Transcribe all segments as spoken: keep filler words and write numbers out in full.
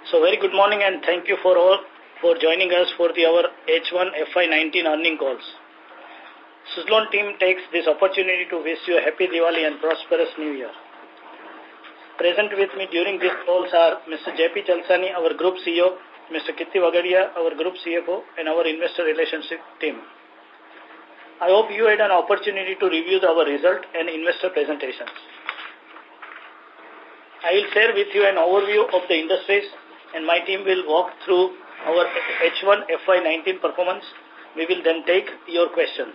So very good morning and thank you for all for joining us for the our H one F Y nineteen earning calls. Suzlon team takes this opportunity to wish you a happy Diwali and prosperous New Year. Present with me during these calls are Mister J P Chalsani, our Group C E O, Mister Kitty Vagadia, our Group C F O, and our Investor Relationship team. I hope you had an opportunity to review our result and investor presentations. I will share with you an overview of the industries and my team will walk through our H one F Y nineteen performance. We will then take your questions.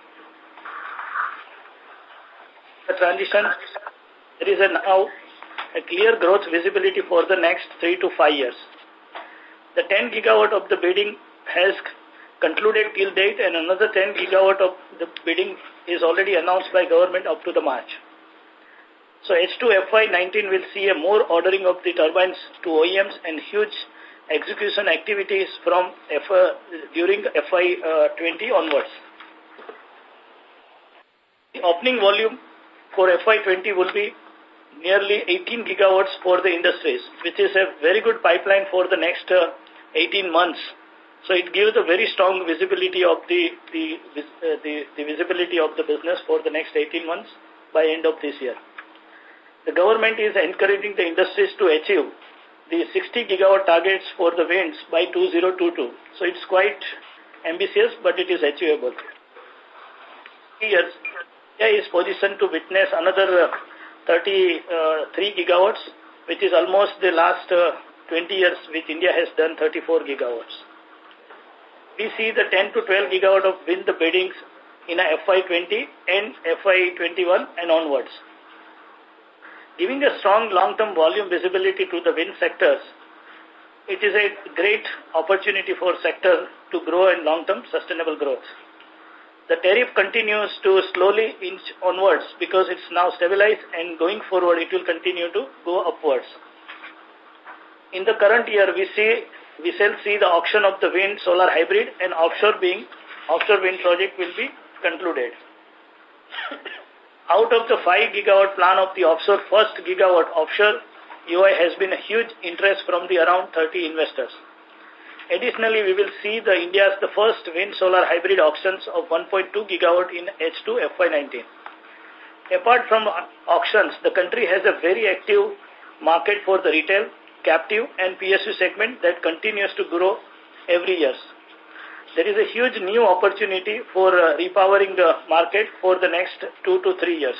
The transition, there is a now a clear growth visibility for the next three to five years. The ten gigawatt of the bidding has concluded till date and another ten gigawatt of the bidding is already announced by government up to the March. So H two F Y nineteen will see a more ordering of the turbines to O E Ms and huge execution activities from F, uh, during F Y twenty onwards. The opening volume for F Y twenty will be nearly eighteen gigawatts for the industries, which is a very good pipeline for the next uh, eighteen months. So it gives a very strong visibility of the the, uh, the the visibility of the business for the next eighteen months by end of this year. The government is encouraging the industries to achieve the sixty gigawatt targets for the winds by two thousand twenty-two. So it's quite ambitious, but it is achievable. Years, India is positioned to witness another uh, thirty-three gigawatts, which is almost the last uh, twenty years, which India has done thirty-four gigawatts. We see the ten to twelve gigawatt of wind the biddings in a F Y twenty and F Y twenty-one and onwards. Giving a strong long-term volume visibility to the wind sectors, it is a great opportunity for sector to grow and long-term sustainable growth. The tariff continues to slowly inch onwards because it's now stabilized and going forward it will continue to go upwards. In the current year, we see we shall see the auction of the wind solar hybrid and offshore being offshore wind project will be concluded. Out of the five gigawatt plan of the offshore, first gigawatt offshore U I has been a huge interest from the around thirty investors. Additionally, we will see the India's the first wind solar hybrid auctions of one point two gigawatt in H two F Y nineteen. Apart from auctions, the country has a very active market for the retail, captive and P S U segment that continues to grow every year. There is a huge new opportunity for uh, repowering the market for the next two to three years.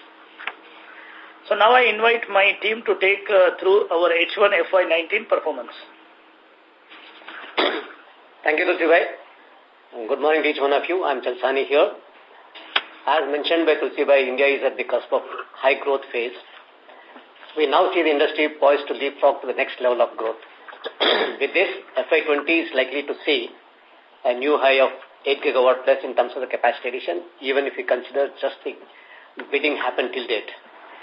So now I invite my team to take uh, through our H one F Y nineteen performance. Thank you, Tulsibhai. Good morning to each one of you. I'm Chalsani here. As mentioned by Tulsibhai, India is at the cusp of high growth phase. We now see the industry poised to leapfrog to the next level of growth. With this, F Y twenty is likely to see a new high of eight gigawatt plus in terms of the capacity addition, even if we consider just the bidding happened till date.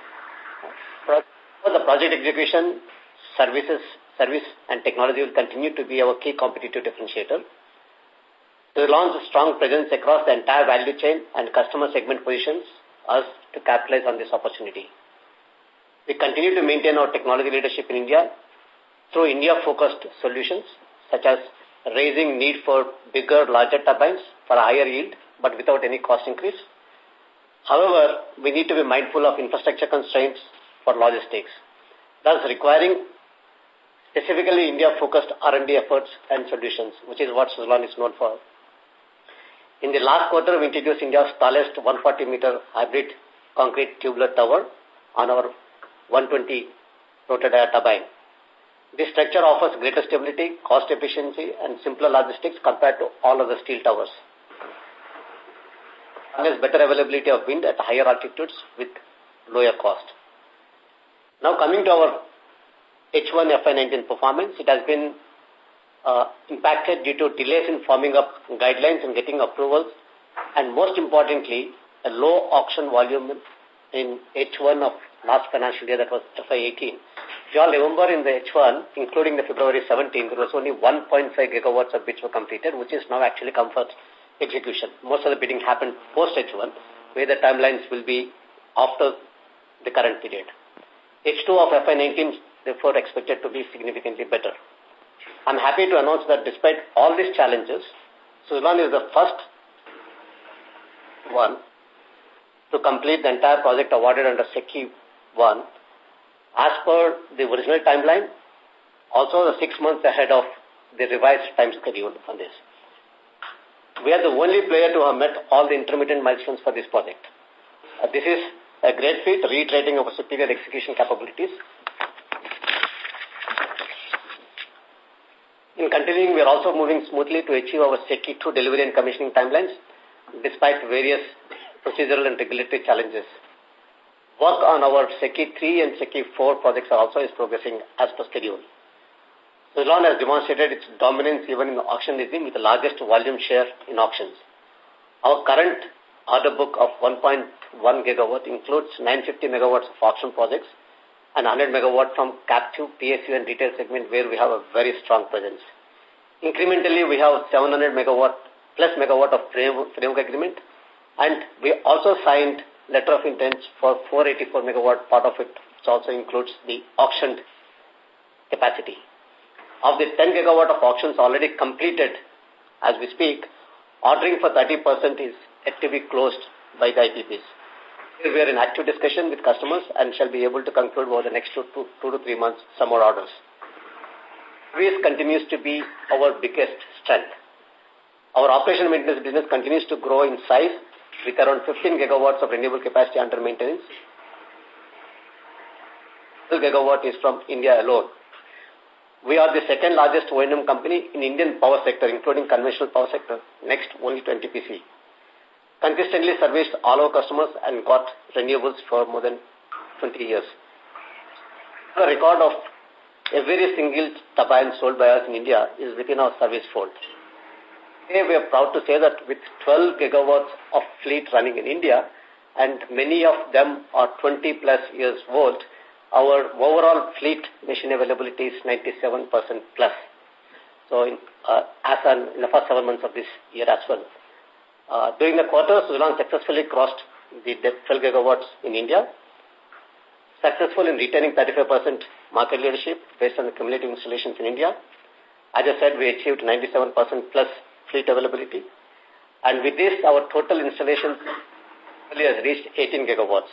For the project execution, services, service and technology will continue to be our key competitive differentiator. To launch a strong presence across the entire value chain and customer segment positions us to capitalize on this opportunity. We continue to maintain our technology leadership in India through India-focused solutions, such as raising need for bigger, larger turbines for a higher yield, but without any cost increase. However, we need to be mindful of infrastructure constraints for logistics, thus requiring specifically India-focused R and D efforts and solutions, which is what Suzlon is known for. In the last quarter, we introduced India's tallest one hundred forty meter hybrid concrete tubular tower on our one hundred twenty rotor dia turbine. This structure offers greater stability, cost efficiency, and simpler logistics compared to all other steel towers. And has better availability of wind at higher altitudes with lower cost. Now coming to our H one F Y nineteen performance, it has been uh, impacted due to delays in forming up guidelines and getting approvals, and most importantly, a low auction volume in H one of last financial year, that was F Y eighteen. If you all remember, in the H one, including the February seventeenth, there was only one point five gigawatts of bids were completed, which is now actually come for execution. Most of the bidding happened post H one, where the timelines will be after the current period. H two of F Y nineteen therefore expected to be significantly better. I'm happy to announce that despite all these challenges, Suzlon is the first one to complete the entire project awarded under SECI one as per the original timeline, also the six months ahead of the revised time schedule on this. We are the only player to have met all the intermittent milestones for this project. Uh, this is a great feat, reiterating our superior execution capabilities. In continuing, we are also moving smoothly to achieve our SECI two delivery and commissioning timelines, despite various procedural and regulatory challenges. Work on our SECI three and SECI four projects are also is progressing as per schedule. Suzlon has demonstrated its dominance even in the auction regime with the largest volume share in auctions. Our current order book of one point one gigawatt includes nine hundred fifty megawatts of auction projects and one hundred megawatt from captive, P S U and retail segment where we have a very strong presence. Incrementally, we have seven hundred megawatt plus megawatt of framework agreement, and we also signed letter of intent for four hundred eighty-four megawatt, part of it, which also includes the auctioned capacity. Of the ten gigawatt of auctions already completed as we speak, ordering for thirty percent is yet to be closed by the I P Ps. We are in active discussion with customers and shall be able to conclude over the next two, two, two to three months some more orders. Service continues to be our biggest strength. Our operation and maintenance business continues to grow in size with around fifteen gigawatts of renewable capacity under maintenance. twelve gigawatt is from India alone. We are the second largest O and M company in Indian power sector, including conventional power sector, next only to N T P C. Consistently serviced all our customers and got renewables for more than twenty years. The record of every single turbine sold by us in India is within our service fold. Today we are proud to say that with twelve gigawatts of fleet running in India, and many of them are twenty plus years old, our overall fleet machine availability is ninety-seven percent plus. So in, uh, as an, in the first seven months of this year as well. Uh, during the quarter, Suzlon successfully crossed the twelve gigawatts in India, successful in retaining thirty-five percent market leadership based on the cumulative installations in India. As I said, we achieved ninety-seven percent plus fleet availability. And with this, our total installations has reached eighteen gigawatts.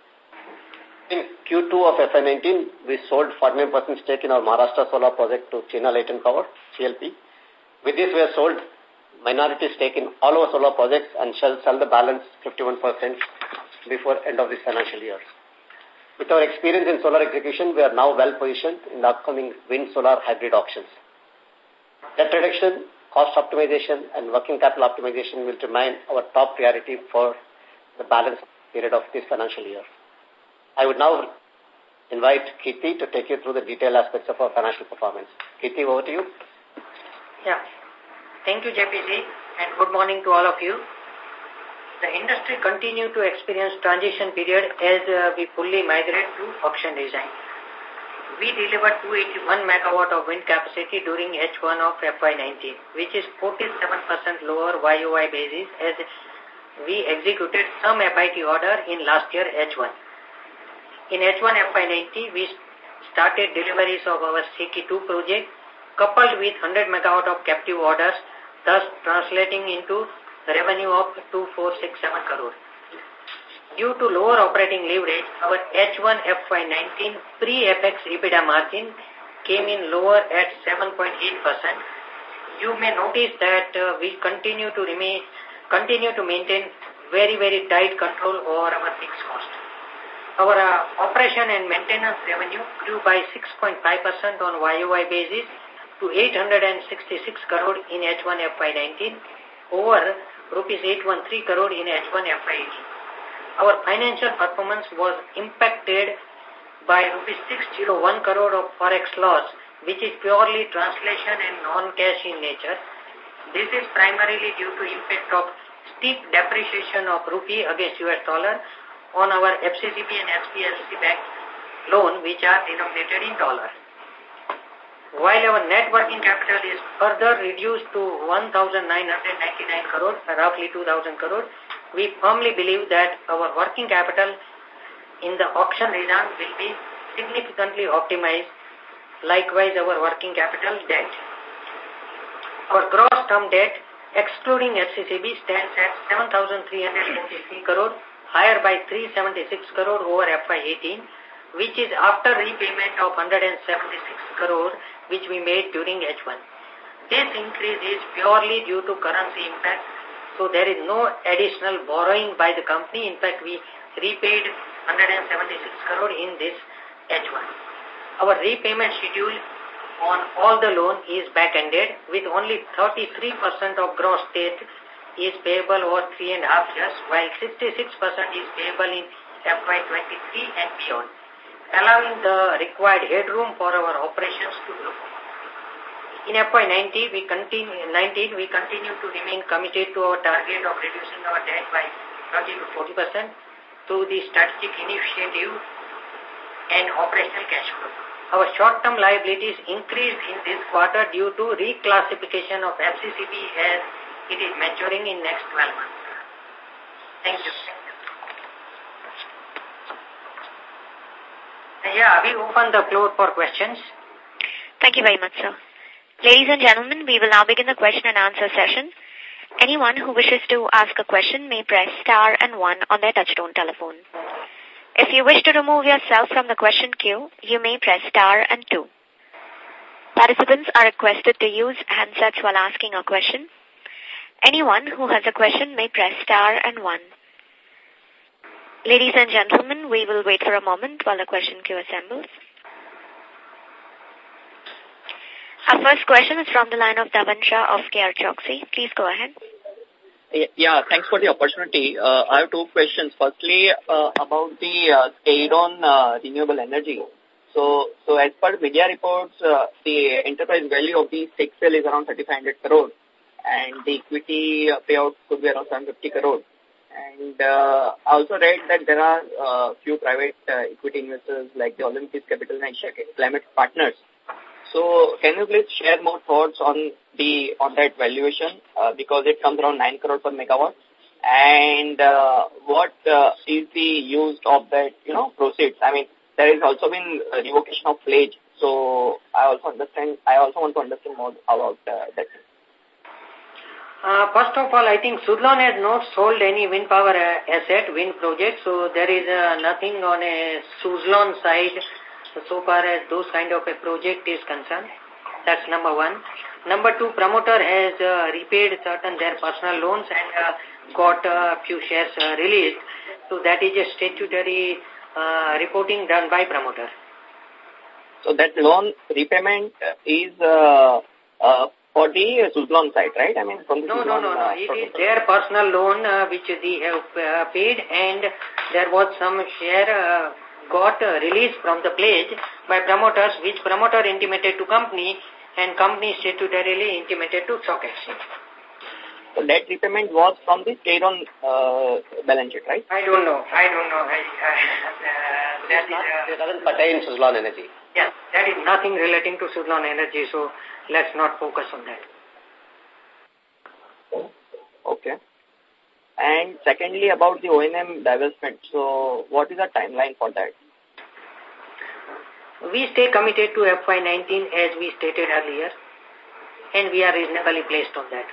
In Q two of F Y nineteen, we sold forty-nine percent stake in our Maharashtra solar project to China Light and Power, C L P. With this, we have sold minority stake in all our solar projects and shall sell the balance fifty-one percent before end of this financial year. With our experience in solar execution, we are now well positioned in the upcoming wind solar hybrid auctions. Debt reduction, cost optimization, and working capital optimization will remain our top priority for the balance period of this financial year. I would now invite Kirti to take you through the detailed aspects of our financial performance. Kirti, over to you. Yeah. Thank you, J P C, and good morning to all of you. The industry continued to experience transition period as uh, we fully migrate to auction design. We delivered two hundred eighty-one megawatt of wind capacity during H one of F Y nineteen, which is forty-seven percent lower Y O Y basis as we executed some F I T order in last year H one. In H one F Y nineteen, we started deliveries of our SECI two project coupled with one hundred megawatt of captive orders, thus translating into revenue of two thousand four hundred sixty-seven crore. Due to lower operating leverage, our H one F Y nineteen pre-F X EBITDA margin came in lower at seven point eight percent. You may notice that uh, we continue to remain, continue to maintain very, very tight control over our fixed cost. Our uh, operation and maintenance revenue grew by six point five percent on Y O Y basis to eight hundred sixty-six crore in H one F Y nineteen over rupees eight hundred thirteen crore in H one F Y eighteen. Our financial performance was impacted by rupees six hundred one crore of forex loss, which is purely translation and non-cash in nature. This is primarily due to impact of steep depreciation of rupee against U S dollar on our F C C B and F C L C bank loan, which are denominated in dollar. While our net working capital is further reduced to one thousand nine hundred ninety-nine crore, roughly two thousand crore, we firmly believe that our working capital in the auction regime will be significantly optimized Likewise, our working capital debt. Our gross term debt, excluding F C C B, stands at seven thousand three hundred forty-three crore, higher by three hundred seventy-six crore over F Y eighteen, which is after repayment of one hundred seventy-six crore, which we made during H one. This increase is purely due to currency impact, so there is no additional borrowing by the company. In fact, we repaid one hundred seventy-six crore in this H one. Our repayment schedule on all the loan is back-ended, with only thirty-three percent of gross debt is payable over three and a half years, while sixty-six percent is payable in F Y twenty-three and beyond, allowing the required headroom for our operations to grow. In F Y nineteen, we continue, nineteen, we continue to remain committed to our target of reducing our debt by thirty to forty percent through the strategic initiative and operational cash flow. Our short-term liabilities increased in this quarter due to reclassification of F C C B as it is maturing in next twelve months. Thank you. Yeah, we open the floor for questions. Thank you very much, sir. Ladies and gentlemen, we will now begin the question and answer session. Anyone who wishes to ask a question may press star and one on their touchtone telephone. If you wish to remove yourself from the question queue, you may press star and two. Participants are requested to use handsets while asking a question. Anyone who has a question may press star and one. Ladies and gentlemen, we will wait for a moment while the question queue assembles. Our first question is from the line of Dhavan Shah of K R Choksey. Please go ahead. Yeah, thanks for the opportunity. Uh, I have two questions. Firstly, uh, about the uh, Stay-on uh, renewable energy. So, so as per media reports, uh, the enterprise value of the stake sale is around thirty-five hundred crore, and the equity uh, payout could be around seven hundred fifty crore. And uh, I also read that there are a uh, few private uh, equity investors like the Olympus Capital and Climate Partners. So, can you please share more thoughts on the on that valuation, uh, because it comes around nine crore per megawatt, and uh, what uh, is the use of that, you know, proceeds? I mean, there has also been a revocation of pledge, so I also understand. I also want to understand more about uh, that. Uh, first of all, I think Suzlon has not sold any wind power uh, asset, wind project, so there is uh, nothing on a Suzlon side so far as those kind of a project is concerned. That's number one. Number two, promoter has uh, repaid certain their personal loans and uh, got a few shares uh, released. So that is a statutory uh, reporting done by promoter. So that loan repayment is uh, uh, for the Suzlon side, right? I mean, from the no, Suzlon, no, no, no. Uh, it is their personal loan uh, which they have uh, paid, and there was some share uh, got uh, released from the pledge by promoters, which promoter intimated to company, and company statutorily intimated to stock exchange. So that repayment was from the Stay-on uh, balance sheet, right? I don't know. I don't know. I, uh, that not, is, uh, it doesn't pertain to Suzlon Energy. Yeah, that is nothing relating to Suzlon Energy, so let's not focus on that. Okay. And secondly, about the O N M divestment, so what is the timeline for that? We stay committed to F Y nineteen as we stated earlier, and we are reasonably placed on that.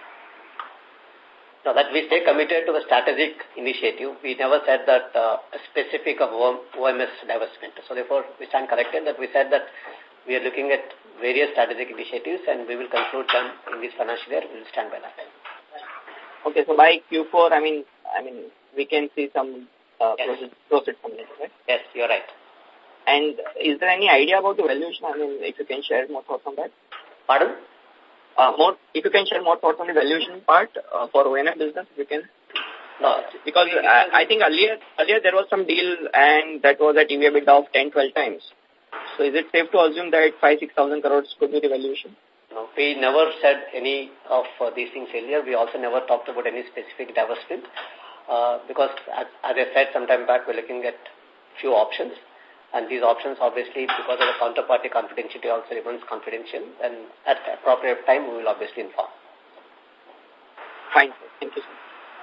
So that we stay committed to the strategic initiative. We never said that uh, a specific of O M S divestment. So therefore, we stand corrected that we said that we are looking at various strategic initiatives and we will conclude them in this financial year. We will stand by that. Okay, so by Q four, I mean, I mean, we can see some uh, yes. proceeds, proceeds from it, right? Yes, you're right. And is there any idea about the valuation? I mean, if you can share more thoughts on that. Pardon? Uh, more, if you can share more thoughts on the valuation part uh, for O N M business, if you can. No, because I, I think earlier, earlier there was some deal and that was at E V EBITDA of ten, twelve times. So is it safe to assume that five, six thousand crores could be the valuation? No, we never said any of uh, these things earlier. We also never talked about any specific divestment uh, because, as, as I said some time back, we're looking at few options. And these options, obviously, because of the counterparty confidentiality also remains confidential. And at the appropriate time, we will obviously inform. Fine. Thank you, sir.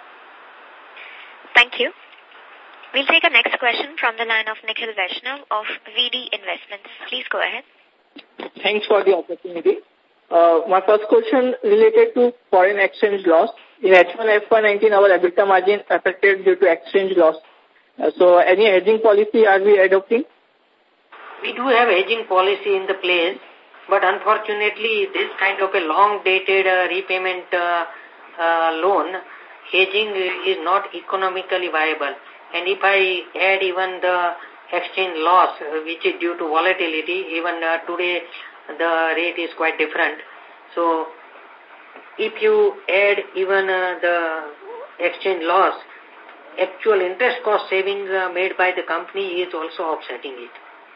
Thank you. We'll take a next question from the line of Nikhil Vaishnav of V D Investments. Please go ahead. Thanks for the opportunity. Uh, my first question related to foreign exchange loss. In H one F Y nineteen, our EBITDA margin affected due to exchange loss. Uh, so, any hedging policy are we adopting? We do have hedging policy in the place, but unfortunately, this kind of a long-dated uh, repayment uh, uh, loan, hedging is not economically viable. And if I add even the exchange loss, uh, which is due to volatility, even uh, today the rate is quite different. So, if you add even uh, the exchange loss, actual interest cost savings uh, made by the company is also offsetting it.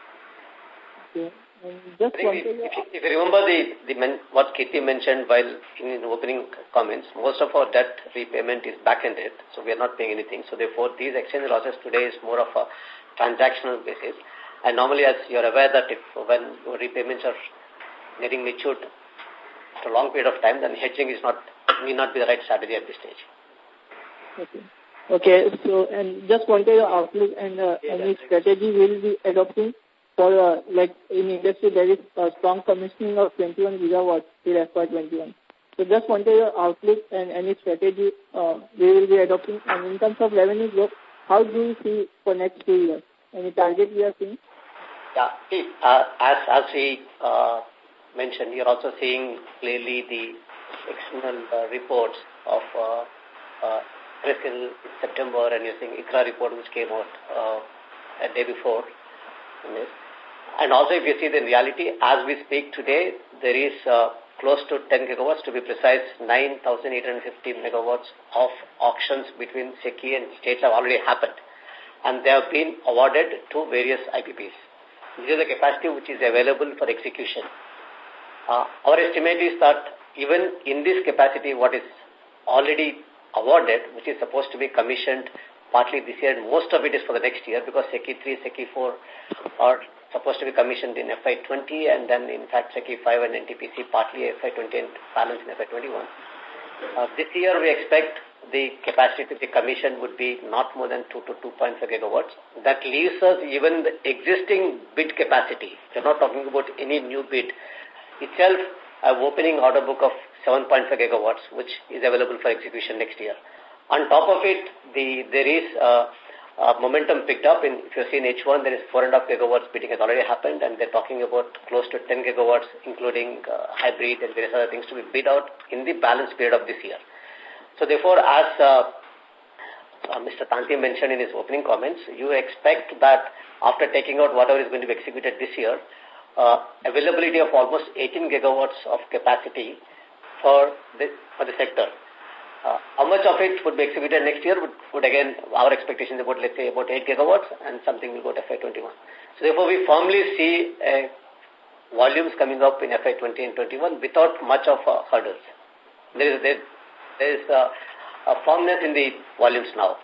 Okay. And just I think if, if, if you remember the, the men, what Kirti mentioned while in the opening comments, most of our debt repayment is back-ended, so we are not paying anything. So therefore, these exchange losses today is more of a transactional basis. And normally, as you are aware that if when your repayments are getting matured for a long period of time, then hedging is not may not be the right strategy at this stage. Okay. Okay. So, and just wanted your outlook and uh, any strategy will be adopting for uh, like in industry there is a strong commissioning of twenty-one gigawatts till F Y twenty-one. So, just wanted your outlook and any strategy uh, we will be adopting. And in terms of revenue growth, how do you see for next two years? Any target we are seeing? Yeah. See, uh, as as we uh, mentioned, you're also seeing clearly the external uh, reports of uh, uh, risk in September, and you're seeing I C R A report which came out uh, a day before. And also, if you see the reality, as we speak today, there is uh, close to ten gigawatts, to be precise, nine thousand eight hundred fifty megawatts of auctions between SECI and states have already happened. And they have been awarded to various I P Ps. This is the capacity which is available for execution. Uh, our estimate is that even in this capacity, what is already awarded, which is supposed to be commissioned partly this year, and most of it is for the next year, because SECI three, SECI four are supposed to be commissioned in F Y twenty, and then in fact SECI five and N T P C partly F Y twenty and balance in F Y twenty-one. Uh, this year we expect the capacity to be commissioned would be not more than two to two point five gigawatts. That leaves us even the existing bid capacity. We're not talking about any new bid. Itself, an opening order book of seven point five gigawatts, which is available for execution next year. On top of it, the there is uh, uh, momentum picked up. In, if you see in H one, there is four and a half gigawatts bidding has already happened, and they're talking about close to ten gigawatts, including uh, hybrid and various other things to be bid out in the balance period of this year. So therefore, as uh, uh, Mister Tanti mentioned in his opening comments, you expect that after taking out whatever is going to be executed this year, uh, availability of almost eighteen gigawatts of capacity for the, for the sector. Uh, how much of it would be executed next year would, would again, our expectations about, let's say, about eight gigawatts, and something will go to F Y twenty-one. So therefore, we firmly see uh, volumes coming up in F Y twenty and twenty-one without much of uh, hurdles. There is, there, there is uh, a firmness in the volumes now.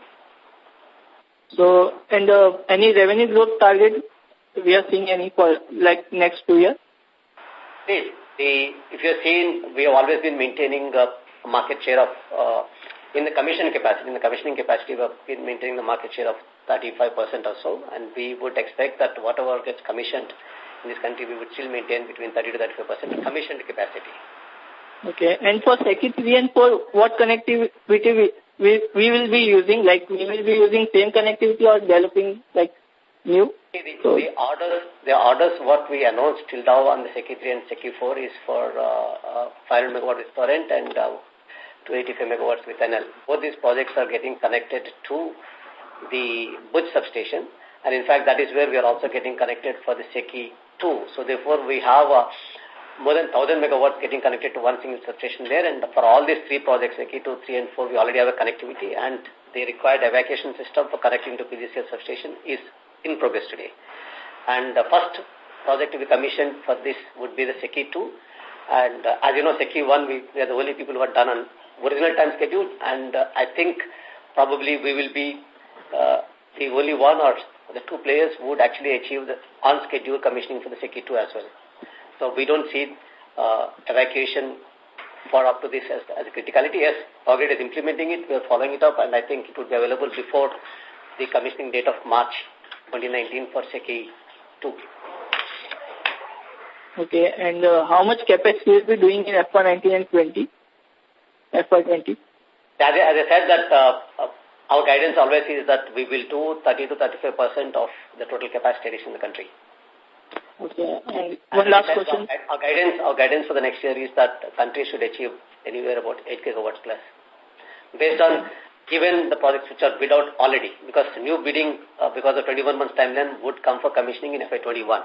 So, and uh, any revenue growth target we are seeing any for like next two years? See, the, if you're seeing, we have always been maintaining a market share of, uh, in the commission capacity, in the commissioning capacity, we have been maintaining the market share of thirty-five percent or so, and we would expect that whatever gets commissioned in this country, we would still maintain between thirty to thirty-five percent commissioned capacity. Okay, and for SECI three and four, what connectivity we, we, we will be using? Like, we will be using same connectivity or developing, like, new? The, so, the orders, the orders what we announced till now on the SECI three and SECI four is for uh, uh, five hundred megawatt with Torrent and uh, two hundred eighty-five megawatts with N L. Both these projects are getting connected to the Bhuj substation, and in fact that is where we are also getting connected for the SECI two. So therefore we have uh, more than one thousand megawatts getting connected to one single substation there, and for all these three projects, SECI two, three and four, we already have a connectivity, and the required evacuation system for connecting to P G C L substation is in progress today. And the first project to be commissioned for this would be the SECI two. And uh, as you know, SECI one, we, we are the only people who are done on original time schedule. And uh, I think probably we will be uh, the only one or the two players who would actually achieve the on-schedule commissioning for the SECI two as well. So we don't see uh, evacuation for up to this as, as a criticality. Yes, Power Grid is implementing it. We are following it up, and I think it would be available before the commissioning date of March twenty nineteen for SECI two. Okay, and uh, how much capex will be doing in F Y nineteen and twenty? F Y twenty? As I, as I said that uh, uh, our guidance always is that we will do thirty to thirty-five percent of the total capacity addition in the country. Okay, and one last question. Our, our guidance, our guidance for the next year is that the country should achieve anywhere about eight gigawatts plus, based on given the projects which are bid out already, because new bidding uh, because of twenty-one months timeline would come for commissioning in F Y twenty-one.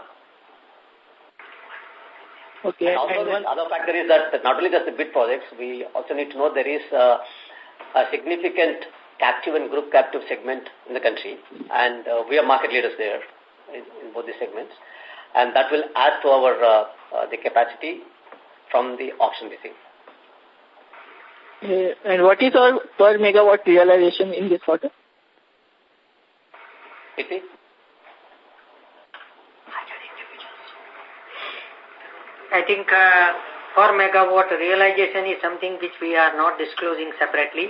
Okay. And also, and the other factor is that not only just the bid projects, we also need to know there is uh, a significant captive and group captive segment in the country, and uh, we are market leaders there in, in both the segments, and that will add to our uh, uh, the capacity from the auction bidding. Uh, and what is our per megawatt realization in this quarter? Is it? I think uh, per megawatt realization is something which we are not disclosing separately.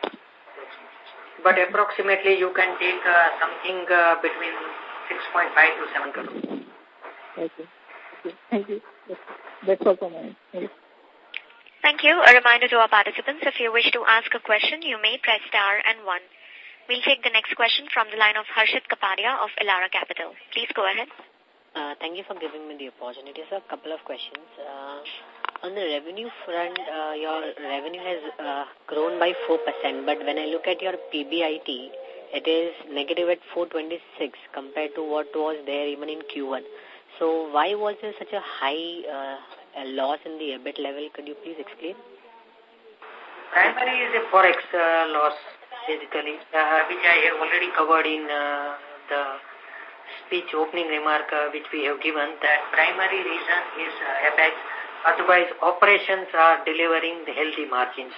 But approximately you can take uh, something uh, between six point five to seven crores. Okay. Okay. Thank you. That's all from my end. Thank you. Thank you. A reminder to our participants, if you wish to ask a question, you may press star and one. We'll take the next question from the line of Harshit Kapadia of Elara Capital. Please go ahead. Uh, thank you for giving me the opportunity. So, a couple of questions. Uh, on the revenue front, uh, your revenue has uh, grown by four percent, but when I look at your P B I T, it is negative at four twenty-six compared to what was there even in Q one. So, why was there such a high uh, a loss in the EBIT level? Could you please explain? Primary is a forex uh, loss, basically, uh, which I have already covered in uh, the speech opening remark uh, which we have given, that primary reason is uh, F X, otherwise operations are delivering the healthy margins.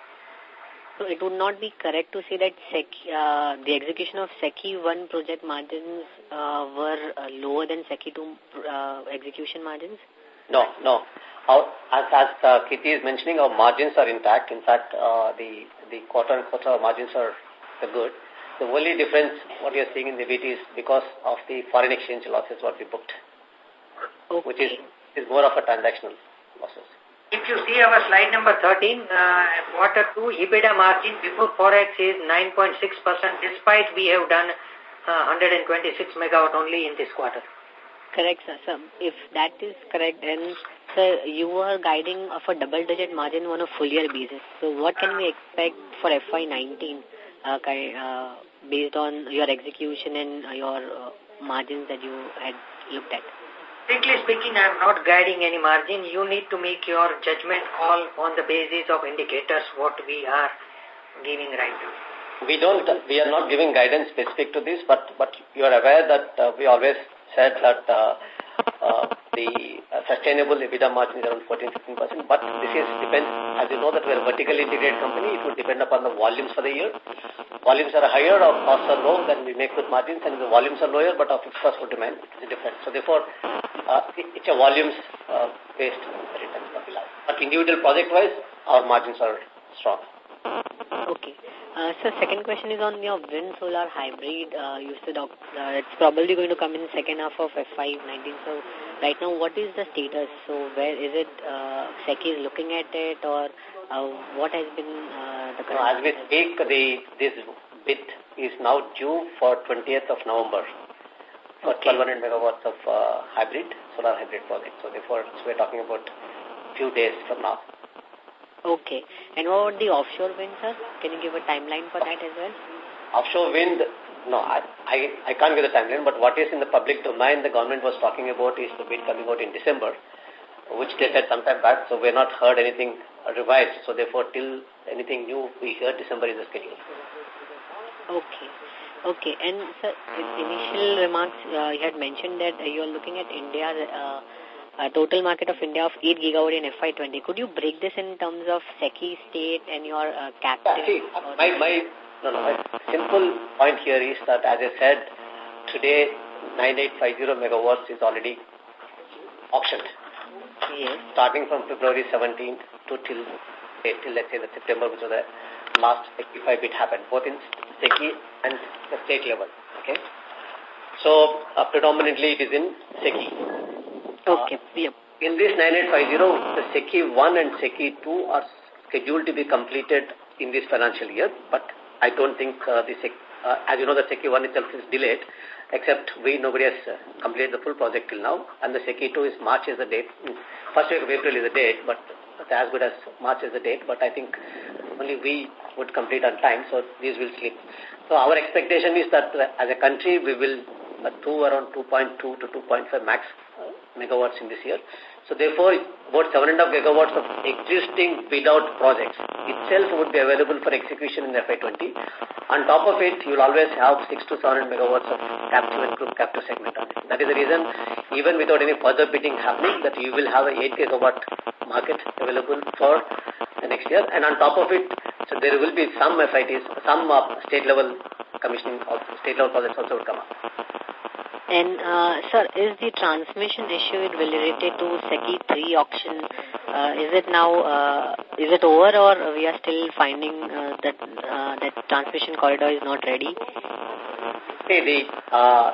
So it would not be correct to say that SEC, uh, the execution of SECI one project margins uh, were uh, lower than SECI two uh, execution margins? No, no. Our, as as uh, Kitty is mentioning, our margins are intact. In fact, uh, the the quarter and quarter margins are, are good. The only difference, what you are seeing in the E B T is because of the foreign exchange losses what we booked, okay. which is, is more of a transactional losses. If you see our slide number thirteen, uh, quarter two EBITDA margin before forex is nine point six percent, despite we have done uh, one hundred twenty-six megawatt only in this quarter. Correct, sir. So if that is correct, then sir, you are guiding of a double-digit margin on a full-year basis. So what can we expect for F Y nineteen? Uh, uh, based on your execution and uh, your uh, margins that you had looked at? Strictly speaking, I am not guiding any margin. You need to make your judgment call on the basis of indicators what we are giving right now. We don't, we are not giving guidance specific to this, but, but you are aware that uh, we always said that uh, uh, the uh, sustainable EBITDA margin is around fourteen to fifteen percent, but this is depends, as you know that we are a vertically integrated company, it would depend upon the volumes for the year. Volumes are higher, our costs are low, then we make good margins, and if the volumes are lower, but our fixed cost would remain, it is different. So therefore, uh, it's a volumes uh, based returns that we have. But individual project-wise, our margins are strong. Okay. Uh, so second question is on your wind solar hybrid. Uh, you said uh, it's probably going to come in second half of F Y nineteen. So right now, what is the status? So where is it? Uh, SECI is looking at it, or uh, what has been uh, the current? No, as we speak, the this bid is now due for twentieth of November for okay. twelve hundred megawatts of uh, hybrid solar hybrid project. So therefore, so we're talking about few days from now. Okay. And what about the offshore wind, sir? Can you give a timeline for that as well? Offshore wind, no, I, I, I can't give the timeline, but what is in the public domain the government was talking about is the bid coming out in December, which they said sometime back, so we're not heard anything revised. So therefore, till anything new we hear, December is the schedule. Okay. Okay. And, sir, in initial remarks, uh, you had mentioned that uh, you are looking at India, uh, a total market of India of eight gigawatt in F Y twenty. Could you break this in terms of SECI state and your uh, captive? Yeah, see, my, my, no, no, my simple point here is that, as I said, today nine eight five zero megawatts is already auctioned. Yes. Starting from February seventeenth to till, till let's say the September, which was the last SECI five bid happened, both in SECI and the state level. Okay. So, uh, predominantly it is in SECI. Okay. Uh, yep. In this nine eight five zero, the SECI one and SECI two are scheduled to be completed in this financial year, but I don't think uh, the SEC, uh, as you know, the SECI one itself is delayed, except we, nobody has uh, completed the full project till now, and the SECI two is March is the date, first week of April is the date, but as good as March is the date, but I think only we would complete on time, so these will slip. So our expectation is that uh, as a country, we will uh, do around two point two to two point five max uh, megawatts in this year. So therefore, about seven and a half gigawatts of existing bid-out projects itself would be available for execution in F Y twenty. On top of it, you will always have six to seven megawatts of captive and group captive segment on it. That is the reason, even without any further bidding happening, that you will have a eight gigawatt market available for the next year. And on top of it, so there will be some F I Ts, some uh, state-level commissioning of state-level projects also would come up. And, uh, sir, is the transmission issue related to SECI three auction, uh, is it now, uh, is it over, or we are still finding uh, that uh, that transmission corridor is not ready? See, the, uh,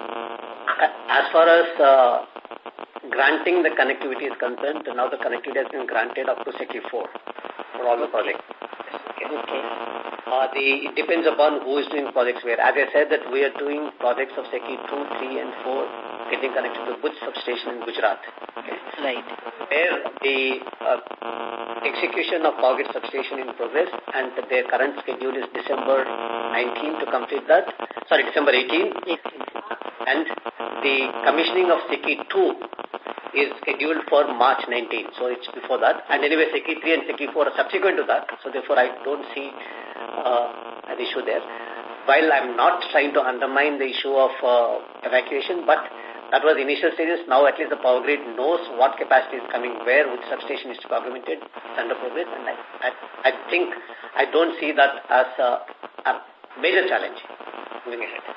as far as uh, granting the connectivity is concerned, now the connectivity has been granted up to SECI four for all the projects. Okay. okay. Uh, the, it depends upon who is doing projects where. As I said, that we are doing projects of SECI two, three, and four getting connected to Bhuj substation in Gujarat. Okay. Right. Where the uh, execution of Power Grid substation in progress, and their current schedule is December nineteenth to complete that. Sorry, December eighteenth. And the commissioning of SECI two is scheduled for March nineteenth. So it's before that. And anyway, SECI three and SECI four are subsequent to that. So therefore, I don't see uh, an issue there. While I'm not trying to undermine the issue of uh, evacuation, but that was initial stages. Now at least the Power Grid knows what capacity is coming where, which substation is to be augmented. It's under progress. And I, I, I think I don't see that as a, a major challenge moving ahead.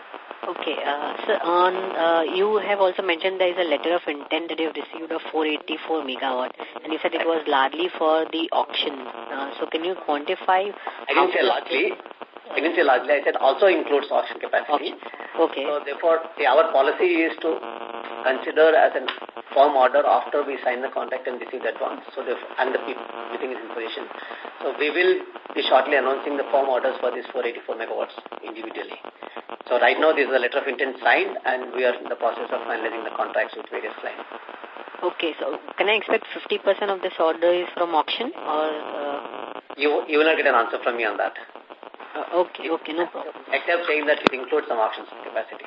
Okay, uh, so on, uh, you have also mentioned there is a letter of intent that you have received of four eighty-four megawatt, and you said it was largely for the auction. Uh, so can you quantify? I didn't say largely. I didn't say largely. I said also includes auction capacity. Auction. Okay. So therefore, see, our policy is to consider as a firm order after we sign the contract and receive the advance. So the and the everything is in position. So we will be shortly announcing the firm orders for these four eighty-four megawatts individually. So right now, this is a letter of intent signed, and we are in the process of finalizing the contracts with various clients. Okay, so can I expect fifty percent of this order is from auction, or? Uh... You, you will not get an answer from me on that. Uh, okay, okay, no problem. Except saying that it includes some auction capacity.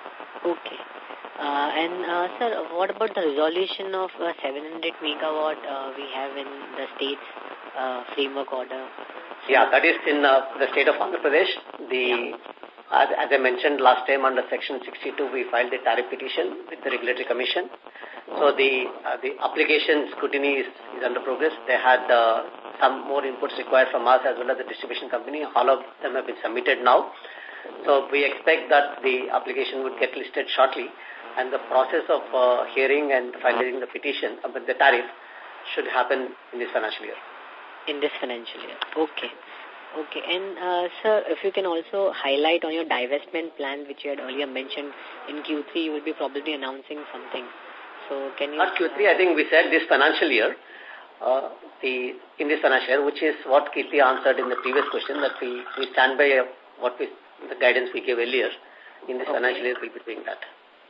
Okay. Uh, and, uh, sir, what about the resolution of uh, seven hundred megawatt uh, we have in the state's uh, framework order? Yeah, that is in uh, the state of Andhra Pradesh. The, yeah. as, as I mentioned last time under section sixty-two, we filed a tariff petition with the Regulatory Commission. So the uh, the application scrutiny is, is under progress. They had uh, some more inputs required from us as well as the distribution company. All of them have been submitted now. So we expect that the application would get listed shortly, and the process of uh, hearing and finalizing the petition about the tariff should happen in this financial year. In this financial year. Okay. Okay. And, uh, sir, if you can also highlight on your divestment plan, which you had earlier mentioned, in Q three, you will be probably announcing something. So can you... Not Q three, I think we said this financial year, uh, the in this financial year, which is what Kirti answered in the previous question, that we, we stand by uh, what we, the guidance we gave earlier. In this okay. financial year, we'll be doing that.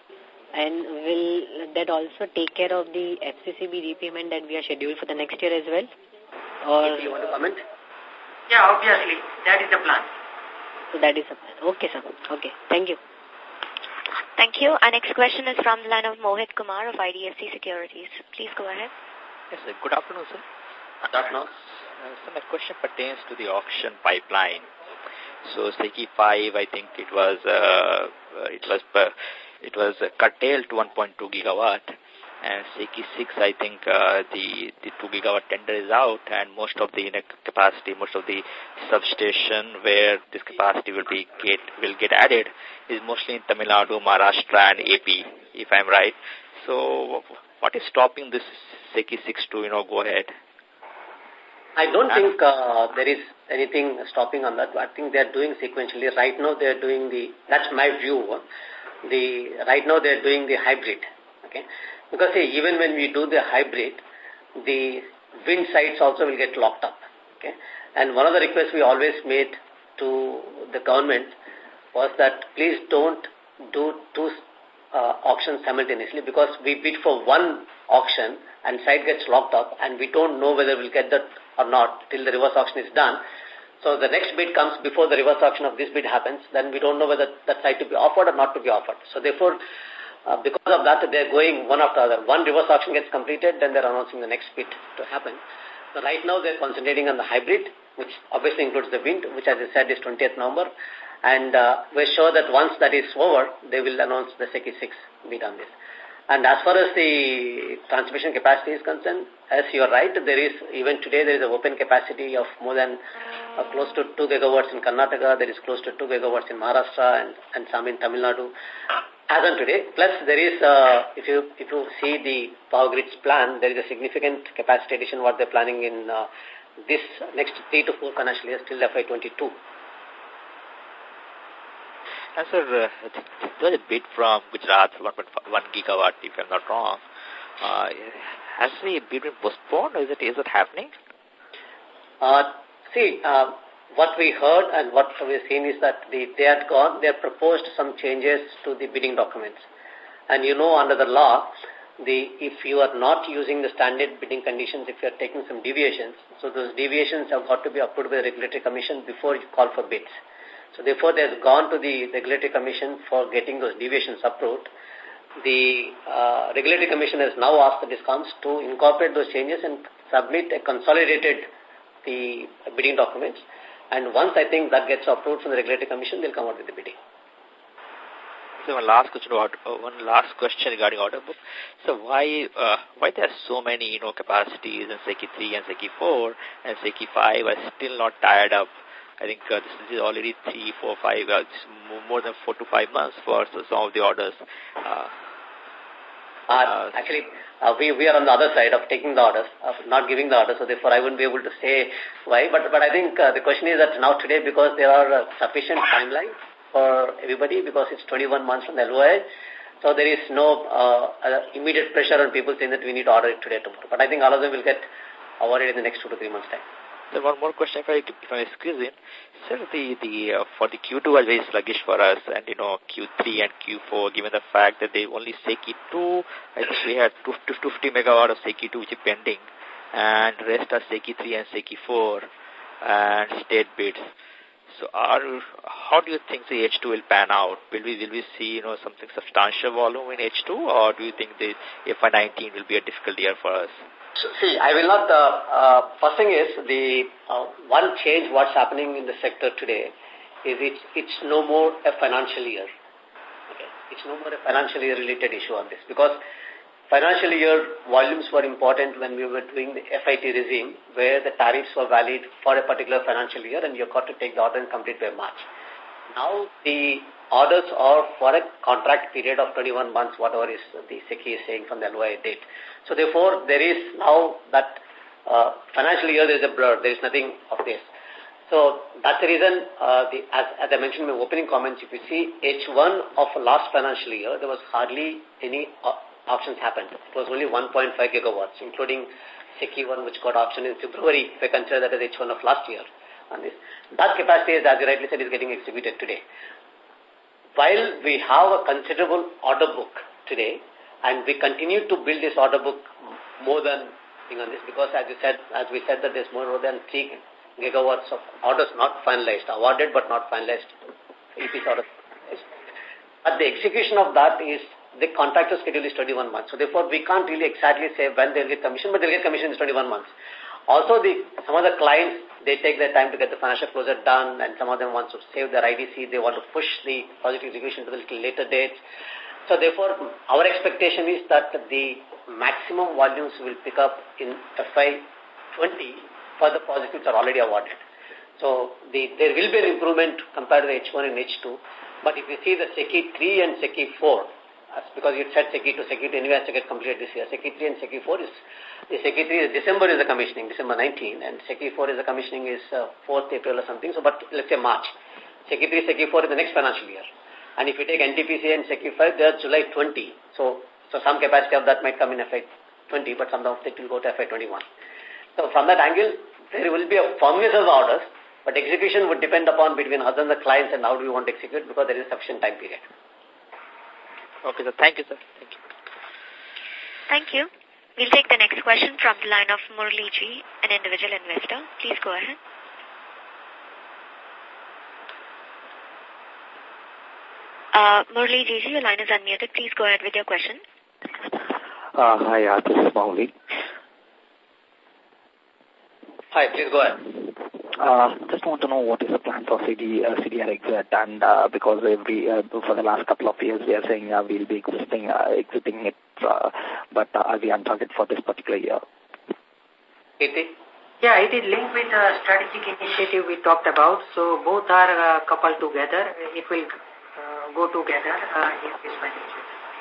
And will that also take care of the F C C B repayment that we are scheduled for the next year as well? Or do you want to comment? Yeah, obviously. That is the plan. So that is the plan. Okay, sir. Okay. Thank you. Thank you. Our next question is from the line of Mohit Kumar of I D F C Securities. Please go ahead. Yes, sir. Good afternoon, sir. Good afternoon. Uh, so my question pertains to the auction pipeline. So SECI five, I think it was uh, it was uh, it was uh, curtailed to one point two gigawatt. And SECI six, I think uh, the, the two gigawatt tender is out, and most of the you know, capacity, most of the substation where this capacity will be get will get added is mostly in Tamil Nadu, Maharashtra, and A P, if I'm right. So, what is stopping this SECI six to you know go ahead? I don't and think uh, there is anything stopping on that. I think they are doing sequentially. Right now, they are doing the. That's my view. The right now they are doing the hybrid. Okay. Because see, even when we do the hybrid, the wind sites also will get locked up. Okay, and one of the requests we always made to the government was that please don't do two uh, auctions simultaneously, because we bid for one auction and site gets locked up and we don't know whether we'll get that or not till the reverse auction is done. So the next bid comes before the reverse auction of this bid happens, then we don't know whether that site to be offered or not to be offered. So therefore, uh, because of that, they're going one after the other. One reverse auction gets completed, then they're announcing the next bid to happen. So right now they're concentrating on the hybrid, which obviously includes the wind, which as I said is twentieth November. And uh, we're sure that once that is over, they will announce the SECI six bid on this. And as far as the transmission capacity is concerned, as you're right, there is, even today, there is an open capacity of more than uh, close to two gigawatts in Karnataka, there is close to two gigawatts in Maharashtra and, and some in Tamil Nadu. As on today, plus there is, uh, if you if you see the Power Grid's plan, there is a significant capacity addition what they're planning in uh, this next three to four financial years till F Y twenty-two. And sir, uh, there was a bid from Gujarat for one point one gigawatt, if I'm not wrong. Uh, has the bid been postponed, or is it, is it happening? Uh, see, uh, what we heard and what we've seen is that the, they had gone, they had proposed some changes to the bidding documents. And you know, under the law, the if you are not using the standard bidding conditions, if you are taking some deviations, so those deviations have got to be approved by the Regulatory Commission before you call for bids. So therefore, they have gone to the Regulatory Commission for getting those deviations approved. The uh, Regulatory Commission has now asked the DISCOMs to incorporate those changes and submit a consolidated the bidding documents. And once I think that gets approved from the Regulatory Commission, they'll come out with the bidding. So one last question about uh, one last question regarding order book. So why uh, why there are so many you know capacities in SECI three and SECI four and SECI five are still not tied up? I think uh, this is already three, four, five, uh, more than four to five months for some of the orders. Uh, uh, actually, uh, we we are on the other side of taking the orders, of not giving the orders. So therefore, I wouldn't be able to say why. But but I think uh, the question is that now today, because there are uh, sufficient timelines for everybody, because it's twenty-one months from the L O I, so there is no uh, uh, immediate pressure on people saying that we need to order it today tomorrow. But I think all of them will get awarded in the next two to three months' time. So one more question, if I if I squeeze in, sir, the the uh, for the Q two was very sluggish for us, and you know Q three and Q four, given the fact that they only SECI two, I think we had two hundred fifty megawatt of SECI two which is pending, and the rest are SECI three and SECI four, and state bids. So, are how do you think the H two will pan out? Will we will we see you know something substantial volume in H two, or do you think the F Y nineteen will be a difficult year for us? So, see, I will not, uh, uh, first thing is the, uh, one change what's happening in the sector today is it's, it's no more a financial year. Okay. It's no more a financial year related issue on this, because financial year volumes were important when we were doing the F I T regime, where the tariffs were valid for a particular financial year and you've got to take the order and complete by March. Now the orders are for a contract period of twenty-one months, whatever is the SECI is saying from the L O I date. So therefore, there is now that uh, financial year there is a blur, there is nothing of this. So that's the reason, uh, the, as, as I mentioned in my opening comments, if you see H one of last financial year, there was hardly any uh, auctions happened. It was only one point five gigawatts, including SECI one, which got auctioned in February, if I consider that as H one of last year. On this. That capacity, as you rightly said, is getting executed today. While we have a considerable order book today, and we continue to build this order book more than thing on this, because as you said, as we said that there's more than three gigawatts of orders not finalized, awarded but not finalized, E P C orders. But the execution of that is, the contractor schedule is twenty-one months. So therefore, we can't really exactly say when they'll get commission, but they'll get commission in twenty-one months. Also, the some of the clients, they take their time to get the financial closure done, and some of them want to save their I D C. They want to push the project execution to the little later dates. So therefore, our expectation is that the maximum volumes will pick up in F Y twenty for the projects which are already awarded. So the, there will be an improvement compared to the H one and H two. But if you see the SECI three and SECI four, because you said SECI two, SECI two anyway has to get completed this year. SECI three and SECI four is, the SECI three is December is the commissioning, December nineteenth, and SECI four is the commissioning is uh, fourth April or something, so but let's say March. SECI three, SECI four is the next financial year. And if you take N T P C and SECI five, they are July twentieth. So So some capacity of that might come in F Y twenty, but some of it will go to F Y twenty-one. So from that angle, there will be a firmness of the orders, but execution would depend upon between us and the clients and how do we want to execute, because there is sufficient time period. Okay, sir. Thank you, sir. Thank you. Thank you. We'll take the next question from the line of Murli G, an individual investor. Please go ahead. Uh, Murli G, your line is unmuted. Please go ahead with your question. Uh, hi, uh, this is Mauli. Hi, please go ahead. Uh, just want to know what is the plan for C D, uh, C D R exit, and uh, because every uh, for the last couple of years we are saying uh, we'll be exiting, uh, exiting it, uh, but uh, are we on target for this particular year? Kirti? Yeah, it is linked with the strategic initiative we talked about. So both are uh, coupled together. It will uh, go together uh, in this financial.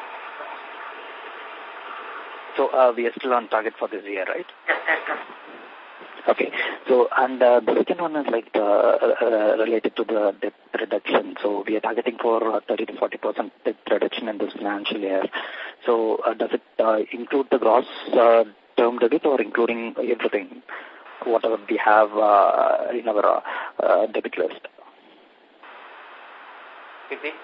So uh, we are still on target for this year, right? Yes, that's correct. Okay. So, and uh, the second one is like uh, uh, related to the debt reduction. So we are targeting for uh, thirty to forty percent debt reduction in this financial year. So uh, does it uh, include the gross uh, term debit or including everything, whatever we have uh, in our uh, debit list? Kirti?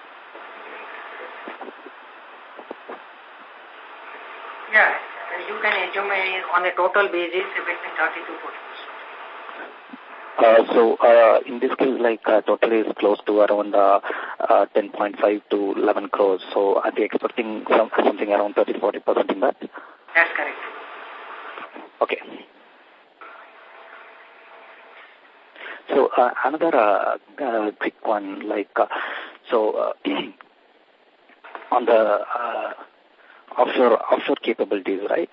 Yeah, you can assume on a total basis between thirty to forty percent. Uh, so, uh, in this case, like, uh, total is close to around uh, uh, ten point five to eleven crores. So, are they expecting some, something around thirty to forty percent in that? That's correct. Okay. So, uh, another uh, uh, quick one, like, uh, so, uh, on the uh, offshore offshore capabilities, right?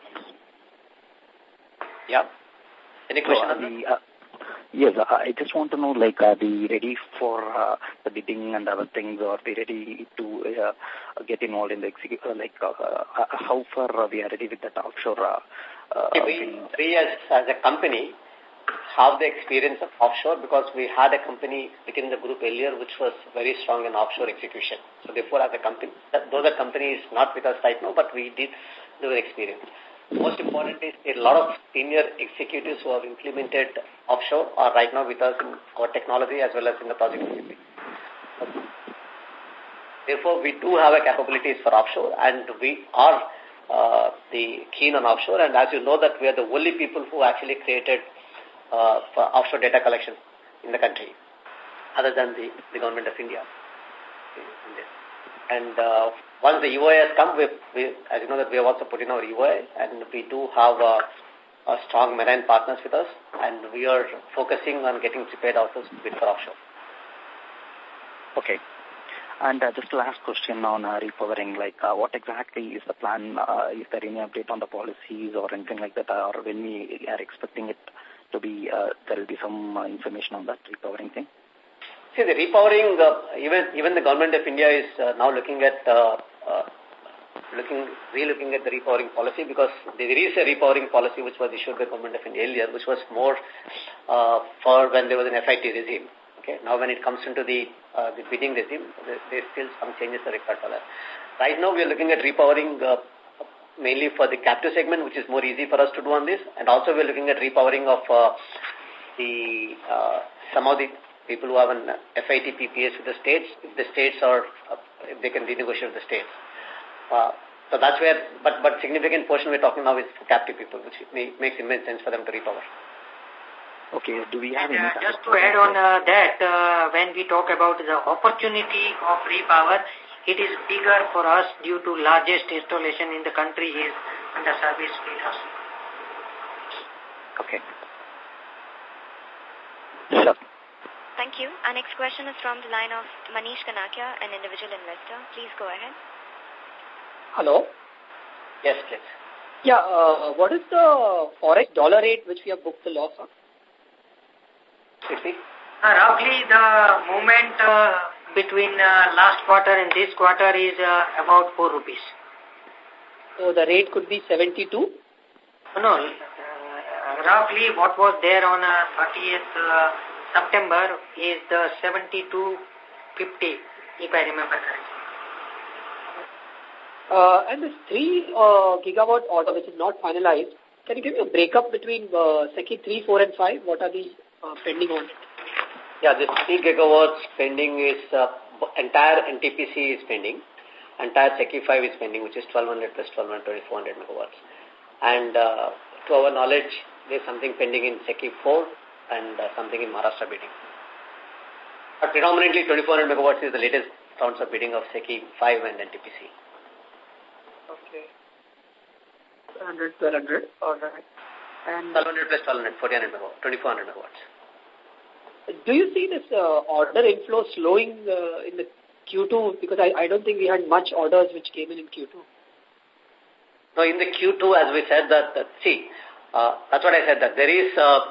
Yeah. Any question so, on that? the, uh, Yes, uh, I just want to know, like, are they ready for uh, the bidding and other things, or are they ready to uh, get involved in the execution, uh, like, uh, uh, how far uh, we are ready with that offshore? Uh, uh, we, we as, as a company have the experience of offshore because we had a company within the group earlier which was very strong in offshore execution. So therefore, as a company, that, though the company is not with us right now, but we did do the experience. Most important is a lot of senior executives who have implemented offshore are right now with us in our technology as well as in the project delivery. Therefore, we do have a capabilities for offshore, and we are uh, the keen on offshore. And as you know, that we are the only people who actually created uh, for offshore data collection in the country, other than the, the government of India. And uh, once the E O A has come, we, we, as you know, that we have also put in our E O A, and we do have uh, a strong marine partners with us, and we are focusing on getting prepared also to bid for offshore. Okay. And uh, just last question on uh, repowering, like uh, what exactly is the plan? Uh, is there any update on the policies or anything like that, or when we are expecting it to be, uh, there will be some uh, information on that repowering thing? See, the repowering, uh, even even the government of India is uh, now looking at uh, uh, looking re-looking at the repowering policy, because there is a repowering policy which was issued by the government of India earlier, which was more uh, for when there was an F I T regime. Okay, now when it comes into the uh, the bidding regime, there, there's still some changes are required for that. Right now, we are looking at repowering uh, mainly for the captive segment, which is more easy for us to do on this, and also we are looking at repowering of uh, the uh, some of the people who have an F I T P P S with the states, if the states are, uh, if they can renegotiate with the states. Uh, so that's where, but but significant portion we're talking now is for captive people, which may, makes immense sense for them to repower. Okay, do we have and, any... Uh, just to add on uh, that, uh, when we talk about the opportunity of repower, it is bigger for us due to largest installation in the country is under service field. Okay. Sure. Thank you. Our next question is from the line of Manish Kanakia, an individual investor. Please go ahead. Hello? Yes, please. Yeah, uh, what is the forex dollar rate which we have booked the loss on? Uh, roughly the movement uh, between uh, last quarter and this quarter is uh, about four rupees. So the rate could be seventy-two? No, uh, roughly what was there on uh, thirtieth uh, September is the seventy-two fifty, if I remember correctly. Uh, and this three uh, gigawatt order, which is not finalized, can you give me a breakup between uh, SECI three, four, and five? What are the uh, pending on it? Yeah, this three gigawatts pending is, uh, entire N T P C is pending. Entire SECI five is pending, which is twelve hundred plus twelve hundred, twenty-four hundred megawatts. And uh, to our knowledge, there's something pending in SECI four and uh, something in Maharashtra bidding. But predominantly twenty-four hundred megawatts is the latest rounds of bidding of SECI five and N T P C. Okay. one hundred, twelve hundred, all right. And twelve hundred plus twelve hundred, fourteen hundred megawatts, twenty-four hundred megawatts. Do you see this uh, order inflow slowing uh, in the Q two? Because I, I don't think we had much orders which came in in Q two. No, in the Q two, as we said that, that see, uh, that's what I said, that there is uh,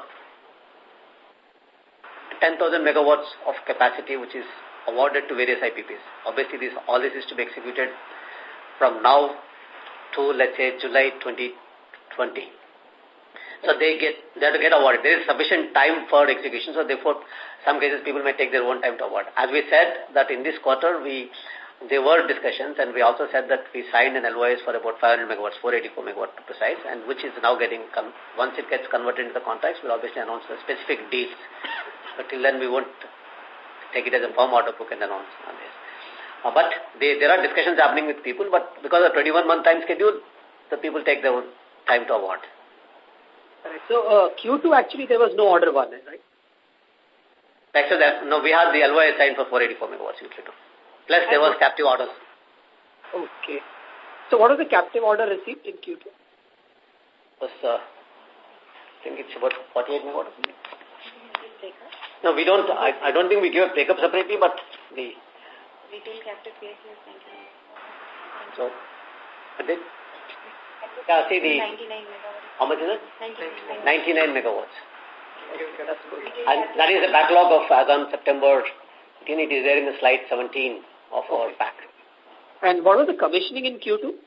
ten thousand megawatts of capacity which is awarded to various I P Ps. Obviously, this all this is to be executed from now to, let's say, July twenty twenty. So they get they have to get awarded. There is sufficient time for execution, so therefore, some cases people may take their own time to award. As we said that in this quarter, we there were discussions, and we also said that we signed an L O S for about five hundred megawatts, four eighty-four megawatts to precise, and which is now getting, once it gets converted into the contracts, we'll obviously announce the specific deals. But till then, we won't take it as a firm order book and announce on this. Uh, but they, there are discussions happening with people, but because of twenty-one month time schedule, the people take their own time to award. Right. So uh, Q two actually there was no order one, right? Actually, that, no, we had the L O I signed for four eighty-four megawatts in Q two. Plus there was captive orders. Okay. So what was the captive order received in Q two? Was, uh, I think it's about forty-eight megawatts. No, we don't, I, I don't think we give a breakup separately, but the... Retail captive P S U is ninety-nine. So, I did? Yeah, see the... ninety-nine megawatts. How much is it? ninety-nine. ninety-nine megawatts. And that is the backlog of as on September eighteenth. It is there in the slide seventeen of our pack. And what was the commissioning in Q two?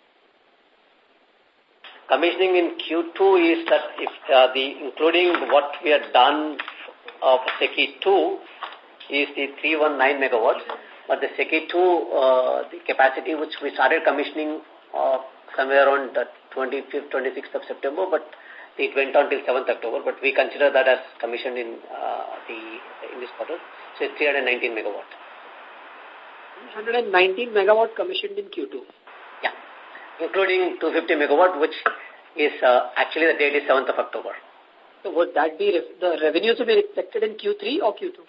Commissioning in Q two is that if uh, the including what we had done of SECI two is the three hundred nineteen megawatts, but the SECI two uh, the capacity which we started commissioning uh, somewhere around the twenty-fifth, twenty-sixth of September, but it went on till seventh October, but we consider that as commissioned in uh, the in this quarter. So it's three hundred nineteen megawatt. one hundred nineteen megawatt commissioned in Q two. Yeah, including two hundred fifty megawatt, which is uh, actually the date is seventh of October. So would that be, ref the revenues will be reflected in Q three or Q two?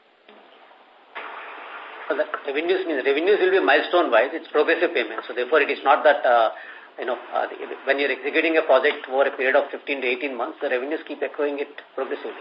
So the revenues means revenues will be milestone wise. It's progressive payment. So therefore, it is not that uh, you know uh, the, when you're executing a project over a period of fifteen to eighteen months, the revenues keep accruing it progressively.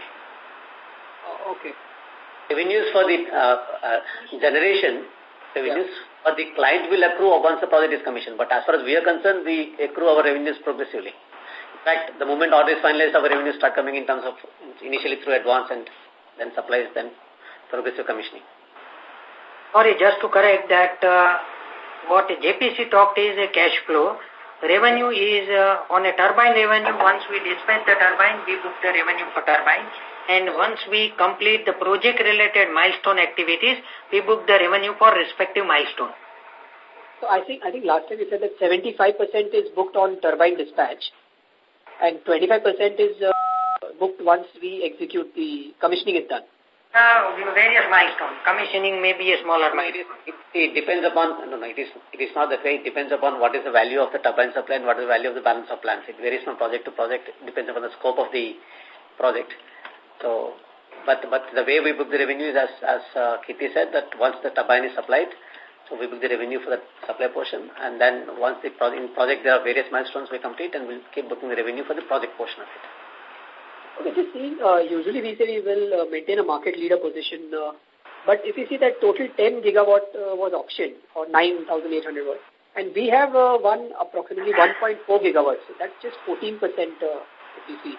Oh, okay. Revenues for the uh, uh, generation, revenues yeah. for the client will accrue once the project is commissioned. But as far as we are concerned, we accrue our revenues progressively. In fact, the moment order is finalized, our revenues start coming in terms of initially through advance and then supplies, then progressive commissioning. Sorry, just to correct that, uh, what J P C talked is a cash flow. Revenue is uh, on a turbine revenue. Once we dispatch the turbine, we book the revenue for turbine. And once we complete the project-related milestone activities, we book the revenue for respective milestone. So I think I think last time you said that seventy-five percent is booked on turbine dispatch, and twenty-five percent is uh, booked once we execute the commissioning is done. Uh, various milestones. Commissioning may be a smaller milestone. It, it, it depends upon, no, no, it is, it is not the way. It depends upon what is the value of the turbine supply and what is the value of the balance of plants. It varies from project to project. It depends upon the scope of the project. So, but, but the way we book the revenue is as, as uh, Kirti said, that once the turbine is supplied, so we book the revenue for the supply portion, and then once the project, in project there are various milestones we complete, and we'll keep booking the revenue for the project portion of it. Okay, just seeing, uh, usually we say we will uh, maintain a market leader position, uh, but if you see that total ten gigawatt uh, was auctioned, or nine thousand eight hundred watt, and we have uh, one approximately one point four gigawatts, so that's just fourteen percent uh, if you see.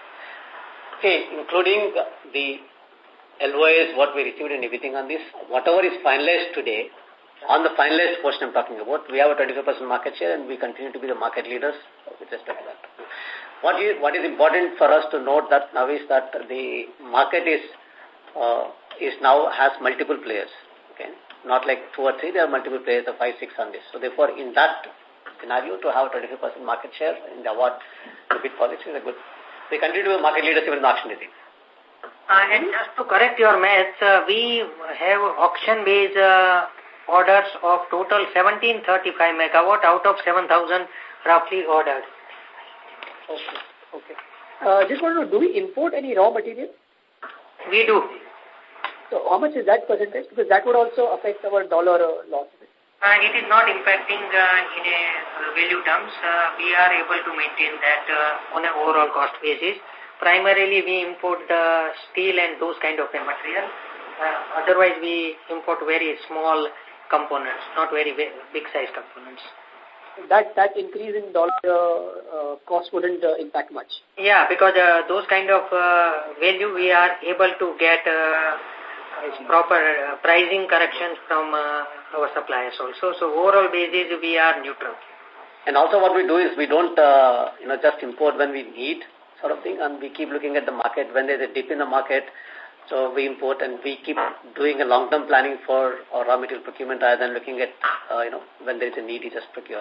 Okay, including the L O As, what we received and everything on this, whatever is finalized today, on the finalized portion I'm talking about, we have a twenty-five percent market share and we continue to be the market leaders with respect to that. What is, what is important for us to note that now is that the market is uh, is now has multiple players. Okay, not like two or three. There are multiple players of five, six on this. So therefore, in that scenario to have twenty-five percent market share in the award to bid projects is a good. We continue to be market leaders even in the auction rating. Uh, and just to correct your maths, uh, we have auction-based uh, orders of total seventeen thirty-five megawatt out of seven thousand roughly ordered. Okay. Okay. Uh, just want to know, do we import any raw material? We do. So how much is that percentage? Because that would also affect our dollar uh, loss. Uh, it is not impacting uh, in a uh, value terms. Uh, we are able to maintain that uh, on an overall cost basis. Primarily, we import uh, steel and those kind of material. Uh, otherwise, we import very small components, not very big size components. That that increase in dollar uh, uh, cost wouldn't uh, impact much. Yeah, because uh, those kind of uh, value we are able to get uh, proper uh, pricing corrections from uh, our suppliers also. So overall basis we are neutral. And also what we do is we don't uh, you know just import when we need sort of thing, and we keep looking at the market when there's a dip in the market. So we import and we keep doing a long-term planning for our raw material procurement rather than looking at, uh, you know, when there is a need, you just procure.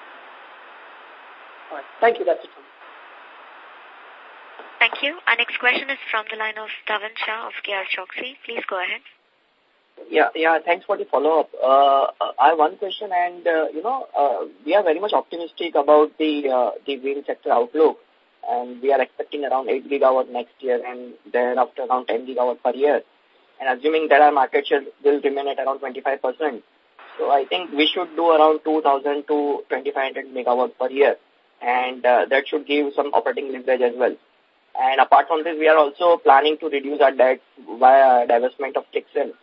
All right. Thank you. That's it. Thank you. Our next question is from the line of Dhavan Shah of K R Choksey. Please go ahead. Yeah, yeah. Thanks for the follow-up. Uh, I have one question, and, uh, you know, uh, we are very much optimistic about the, uh, the wind sector outlook. And we are expecting around eight gigawatt next year and thereafter around ten gigawatt per year. And assuming that our market share will remain at around twenty-five percent. So I think we should do around two thousand to twenty-five hundred megawatt per year. And uh, that should give some operating leverage as well. And apart from this, we are also planning to reduce our debt via divestment of Texel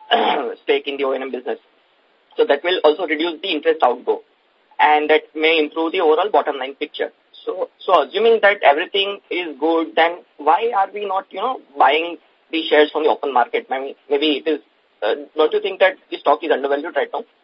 stake in the O and M business. So that will also reduce the interest outgo. And that may improve the overall bottom line picture. So, so assuming that everything is good, then why are we not, you know, buying the shares from the open market? Maybe, maybe it is, uh, don't you think that the stock is undervalued right now?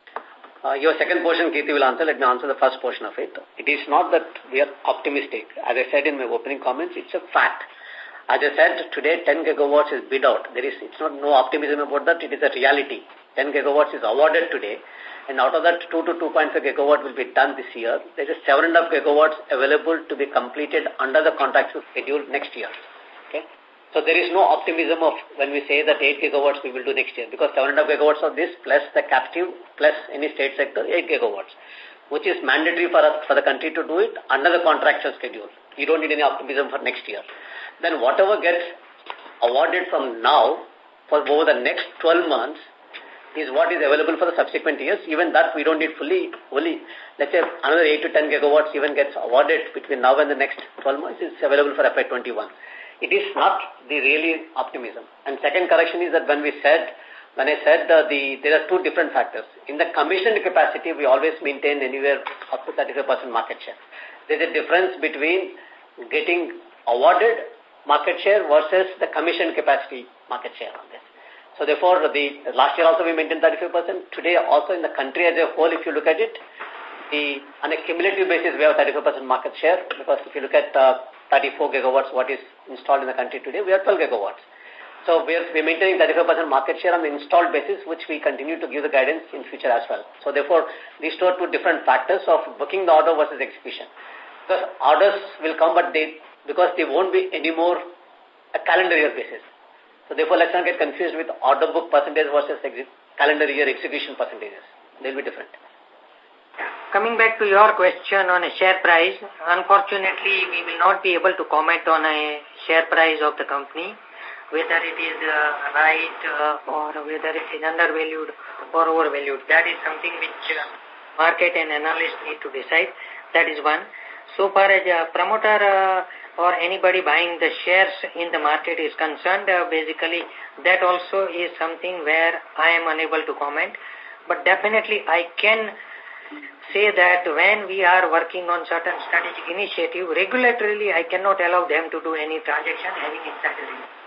Uh, your second portion, Kirti will answer. Let me answer the first portion of it. It is not that we are optimistic. As I said in my opening comments, it's a fact. As I said, today ten gigawatts is bid out. There is, it's not no optimism about that. It is a reality. ten gigawatts is awarded today. And out of that, two to two point five gigawatt will be done this year. There is seven and a half gigawatts available to be completed under the contractual schedule next year. Okay. So there is no optimism of when we say that eight gigawatts we will do next year, because seven and a half gigawatts of this plus the captive plus any state sector, eight gigawatts, which is mandatory for us, for the country to do it under the contractual schedule. You don't need any optimism for next year. Then whatever gets awarded from now for over the next twelve months is what is available for the subsequent years. Even that we don't need fully, fully. Let's say another eight to ten gigawatts even gets awarded between now and the next twelve months is available for F Y twenty-one. It is not the really optimism. And second correction is that when we said, when I said uh, the, there are two different factors. In the commissioned capacity, we always maintain anywhere up to thirty-five percent market share. There's a difference between getting awarded market share versus the commissioned capacity market share on this. So therefore, the last year also we maintained thirty-five percent. Today also in the country as a whole, if you look at it, the on a cumulative basis we have thirty-five percent market share, because if you look at uh, thirty-four gigawatts what is installed in the country today, we are twelve gigawatts. So we are we're maintaining thirty-five percent market share on the installed basis, which we continue to give the guidance in future as well. So therefore, these two are two different factors of booking the order versus execution. Because orders will come, but they because they won't be anymore a calendar year basis. So therefore, let's not get confused with order book percentage versus calendar year execution percentages. They'll be different. Coming back to your question on a share price, unfortunately, we will not be able to comment on a share price of the company, whether it is uh, right uh, or whether it is undervalued or overvalued. That is something which uh, market and analysts need to decide. That is one. So far as a promoter uh, or anybody buying the shares in the market is concerned, uh, basically that also is something where I am unable to comment. But definitely I can say that when we are working on certain strategic initiative, regulatorily I cannot allow them to do any transaction having insider.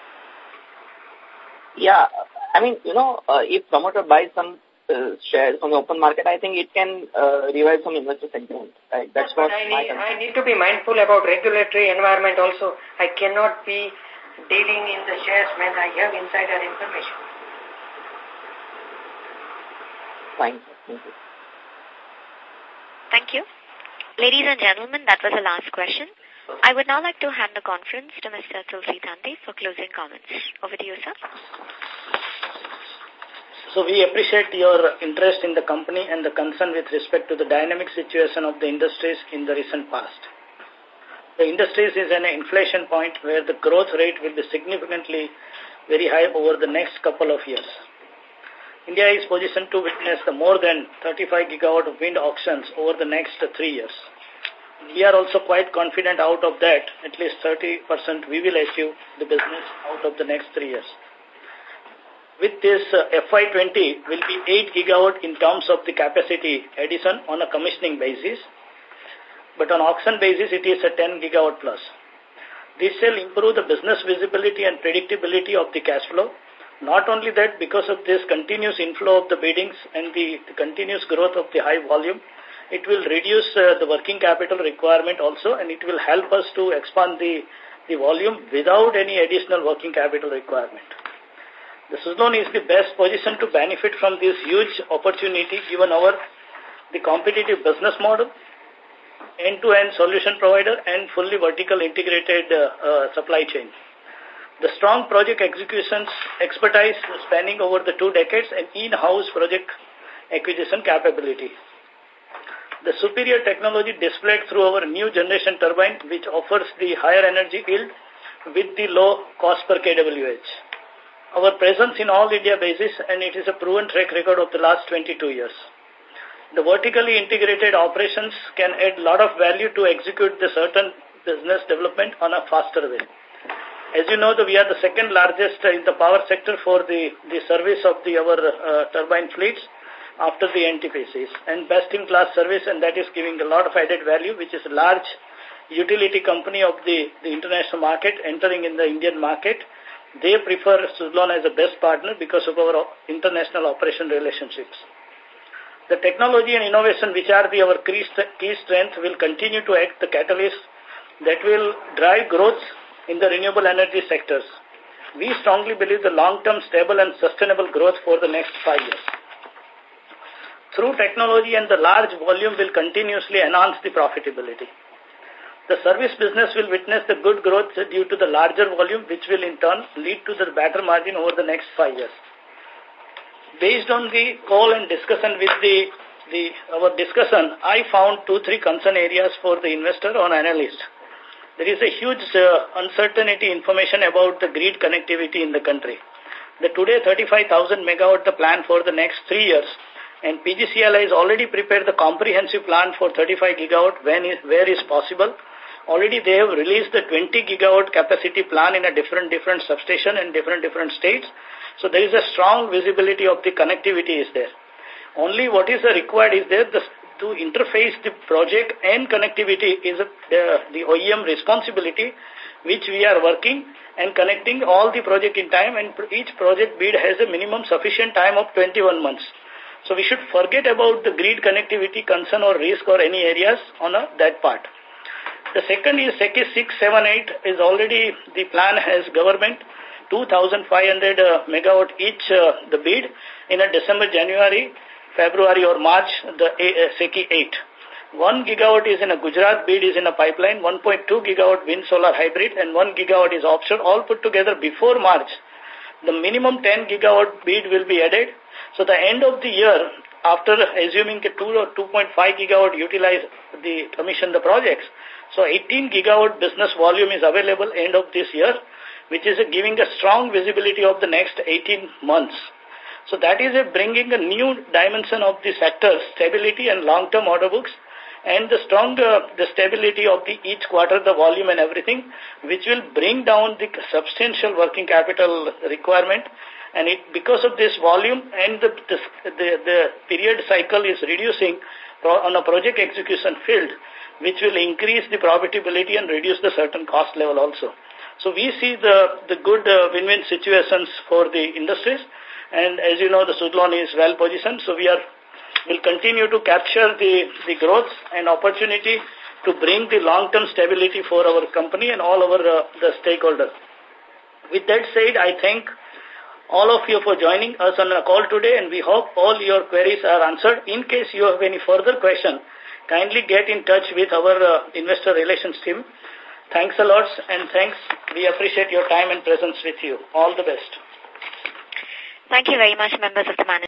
Yeah, I mean, you know, uh, if promoter buys some uh, shares on the open market, I think it can uh, revive some investor sentiment. Right? That's yes, what I need, I need to be mindful about regulatory environment also. I cannot be dealing in the shares when I have insider information. Fine. Thank you. Thank you. Ladies and gentlemen, that was the last question. I would now like to hand the conference to Mister Tulsi Tanti for closing comments. Over to you, sir. So we appreciate your interest in the company and the concern with respect to the dynamic situation of the industries in the recent past. The industries is an inflation point where the growth rate will be significantly very high over the next couple of years. India is positioned to witness the more than thirty-five gigawatt of wind auctions over the next three years. We are also quite confident out of that, at least thirty percent we will achieve the business out of the next three years. With this, uh, F Y twenty will be eight gigawatt in terms of the capacity addition on a commissioning basis, but on auction basis it is a ten gigawatt plus. This will improve the business visibility and predictability of the cash flow. Not only that, because of this continuous inflow of the biddings and the, the continuous growth of the high volume, it will reduce uh, the working capital requirement also, and it will help us to expand the, the volume without any additional working capital requirement. The Suzlon is the best position to benefit from this huge opportunity given our the competitive business model, end-to-end solution provider, and fully vertical integrated uh, uh, supply chain. The strong project executions expertise spanning over the two decades and in-house project acquisition capability. The superior technology displayed through our new generation turbine, which offers the higher energy yield with the low cost per kWh. Our presence in all India basis, and it is a proven track record of the last twenty-two years. The vertically integrated operations can add a lot of value to execute the certain business development on a faster way. As you know, the, we are the second largest in the power sector for the, the service of the our uh, turbine fleets after the N T P Cs, and best-in-class service, and that is giving a lot of added value, which is a large utility company of the, the international market entering in the Indian market. They prefer Suzlon as a best partner because of our international operation relationships. The technology and innovation, which are the, our key strength, will continue to act the catalyst that will drive growth in the renewable energy sectors. We strongly believe the long-term stable and sustainable growth for the next five years. Through technology and the large volume will continuously enhance the profitability. The service business will witness the good growth due to the larger volume, which will in turn lead to the better margin over the next five years. Based on the call and discussion with the, the our discussion, I found two, three concern areas for the investor or analyst. There is a huge uh, uncertainty information about the grid connectivity in the country. The today thirty-five thousand megawatt the plan for the next three years, and P G C L has already prepared the comprehensive plan for thirty-five gigawatt when is, where is possible. Already they have released the twenty gigawatt capacity plan in a different, different substation and different, different states. So there is a strong visibility of the connectivity is there. Only what is required is there the, to interface the project and connectivity is a, the, the O E M responsibility, which we are working and connecting all the project in time, and each project bid has a minimum sufficient time of twenty-one months. So we should forget about the grid connectivity concern or risk or any areas on a, that part. The second is SECI six seven eight is already, the plan has government, two thousand five hundred uh, megawatt each uh, the bid in a December, January, February or March, the uh, SECI eight. one gigawatt is in a Gujarat bid is in a pipeline, one point two gigawatt wind solar hybrid, and one gigawatt is offshore, all put together before March. The minimum ten gigawatt bid will be added. So the end of the year, after assuming a two or two point five gigawatt utilize the commission the projects, so eighteen gigawatt business volume is available end of this year, which is a giving a strong visibility of the next eighteen months. So that is a bringing a new dimension of the sector, stability and long-term order books, and the strong uh, the stability of the each quarter, the volume and everything, which will bring down the substantial working capital requirement. And it, because of this volume and the, the, the, the period cycle is reducing on a project execution field, which will increase the profitability and reduce the certain cost level also. So we see the, the good uh, win-win situations for the industries. And as you know, the Suzlon is well positioned. So we are will continue to capture the, the growth and opportunity to bring the long-term stability for our company and all our uh, the stakeholders. With that said, I thank all of you for joining us on a call today, and we hope all your queries are answered. In case you have any further question, kindly get in touch with our uh, investor relations team. Thanks a lot, and thanks. We appreciate your time and presence with you. All the best. Thank you very much, members of the management.